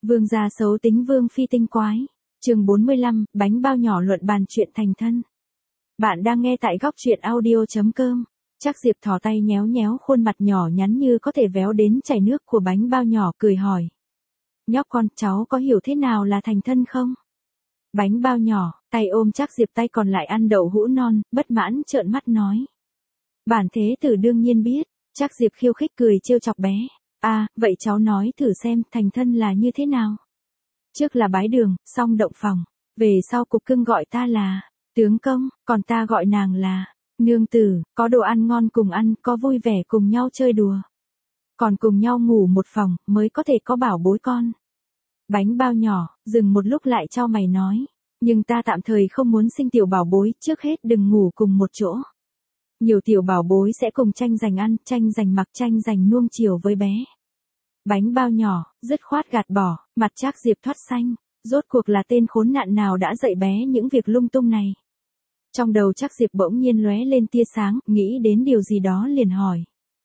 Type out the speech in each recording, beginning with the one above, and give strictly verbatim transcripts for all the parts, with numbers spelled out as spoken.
Vương gia xấu tính vương phi tinh quái. Chương bốn mươi lăm, bánh bao nhỏ luận bàn chuyện thành thân. Bạn đang nghe tại góc truyện audio chấm com. Trác Diệp thò tay nhéo nhéo khuôn mặt nhỏ nhắn như có thể véo đến chảy nước của bánh bao nhỏ, cười hỏi. Nhóc con, cháu có hiểu thế nào là thành thân không? Bánh bao nhỏ, tay ôm Trác Diệp, tay còn lại ăn đậu hũ non, bất mãn trợn mắt nói. Bản thế tử đương nhiên biết. Trác Diệp khiêu khích cười trêu chọc bé. À, vậy cháu nói thử xem, thành thân là như thế nào? Trước là bái đường, xong động phòng. Về sau cục cưng gọi ta là tướng công, còn ta gọi nàng là nương tử, có đồ ăn ngon cùng ăn, có vui vẻ cùng nhau chơi đùa. Còn cùng nhau ngủ một phòng, mới có thể có bảo bối con. Bánh bao nhỏ, dừng một lúc lại chau mày nói. Nhưng ta tạm thời không muốn sinh tiểu bảo bối, trước hết đừng ngủ cùng một chỗ. Nhiều tiểu bảo bối sẽ cùng tranh giành ăn, tranh giành mặc, tranh giành nuông chiều với bé. Bánh bao nhỏ, dứt khoát gạt bỏ, mặt Trác Diệp thoát xanh. Rốt cuộc là tên khốn nạn nào đã dạy bé những việc lung tung này? Trong đầu Trác Diệp bỗng nhiên lóe lên tia sáng, nghĩ đến điều gì đó liền hỏi.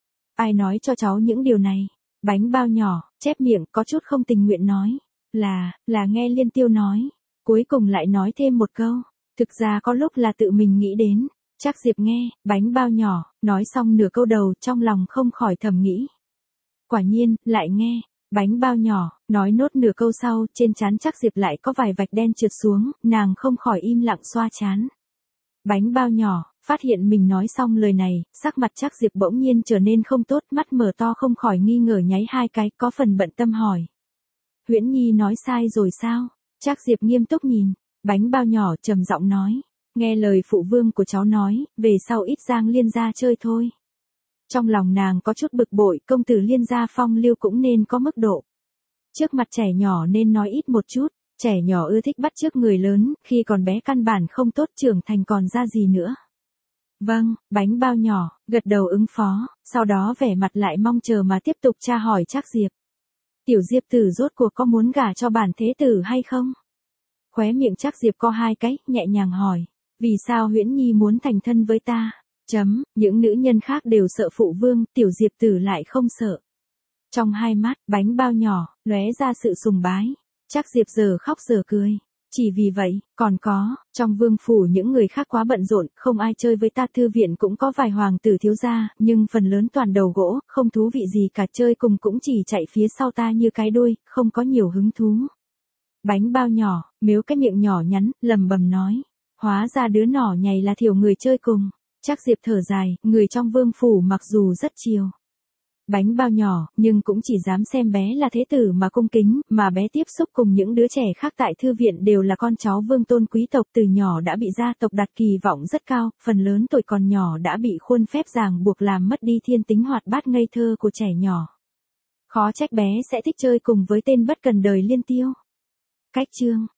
Ai nói cho cháu những điều này? Bánh bao nhỏ, chép miệng, có chút không tình nguyện nói. Là, là nghe Liên Tiêu nói. Cuối cùng lại nói thêm một câu. Thực ra có lúc là tự mình nghĩ đến. Trác Diệp nghe, bánh bao nhỏ, nói xong nửa câu đầu, trong lòng không khỏi thầm nghĩ. Quả nhiên, lại nghe, bánh bao nhỏ, nói nốt nửa câu sau, trên trán Trác Diệp lại có vài vạch đen trượt xuống, nàng không khỏi im lặng xoa trán. Bánh bao nhỏ, phát hiện mình nói xong lời này, sắc mặt Trác Diệp bỗng nhiên trở nên không tốt, mắt mở to không khỏi nghi ngờ nháy hai cái, có phần bận tâm hỏi. Huyễn Nhi nói sai rồi sao? Trác Diệp nghiêm túc nhìn, bánh bao nhỏ trầm giọng nói. Nghe lời phụ vương của cháu nói, về sau ít Giang Liên gia chơi thôi. Trong lòng nàng có chút bực bội, công tử Liên gia phong lưu cũng nên có mức độ. Trước mặt trẻ nhỏ nên nói ít một chút, trẻ nhỏ ưa thích bắt chước người lớn, khi còn bé căn bản không tốt, trưởng thành còn ra gì nữa. Vâng, bánh bao nhỏ, gật đầu ứng phó, sau đó vẻ mặt lại mong chờ mà tiếp tục tra hỏi Trác Diệp. Tiểu Diệp tử rốt cuộc có muốn gả cho bản thế tử hay không? Khóe miệng Trác Diệp co hai cái, nhẹ nhàng hỏi. Vì sao Huyễn Nhi muốn thành thân với ta? Chấm, những nữ nhân khác đều sợ phụ vương, tiểu Diệp tử lại không sợ. Trong hai mắt, bánh bao nhỏ, lóe ra sự sùng bái. Trác Diệp giờ khóc giờ cười. Chỉ vì vậy, còn có, trong vương phủ những người khác quá bận rộn, không ai chơi với ta, thư viện cũng có vài hoàng tử thiếu gia, nhưng phần lớn toàn đầu gỗ, không thú vị gì cả, chơi cùng cũng chỉ chạy phía sau ta như cái đuôi, không có nhiều hứng thú. Bánh bao nhỏ, mếu cái miệng nhỏ nhắn, lầm bầm nói. Hóa ra đứa nhỏ nhầy là thiểu người chơi cùng. Trác Diệp thở dài, người trong vương phủ mặc dù rất chiều bánh bao nhỏ, nhưng cũng chỉ dám xem bé là thế tử mà cung kính, mà bé tiếp xúc cùng những đứa trẻ khác tại thư viện đều là con cháu vương tôn quý tộc, từ nhỏ đã bị gia tộc đặt kỳ vọng rất cao, phần lớn tuổi còn nhỏ đã bị khuôn phép ràng buộc làm mất đi thiên tính hoạt bát ngây thơ của trẻ nhỏ. Khó trách bé sẽ thích chơi cùng với tên bất cần đời Liên Tiêu. Cách chương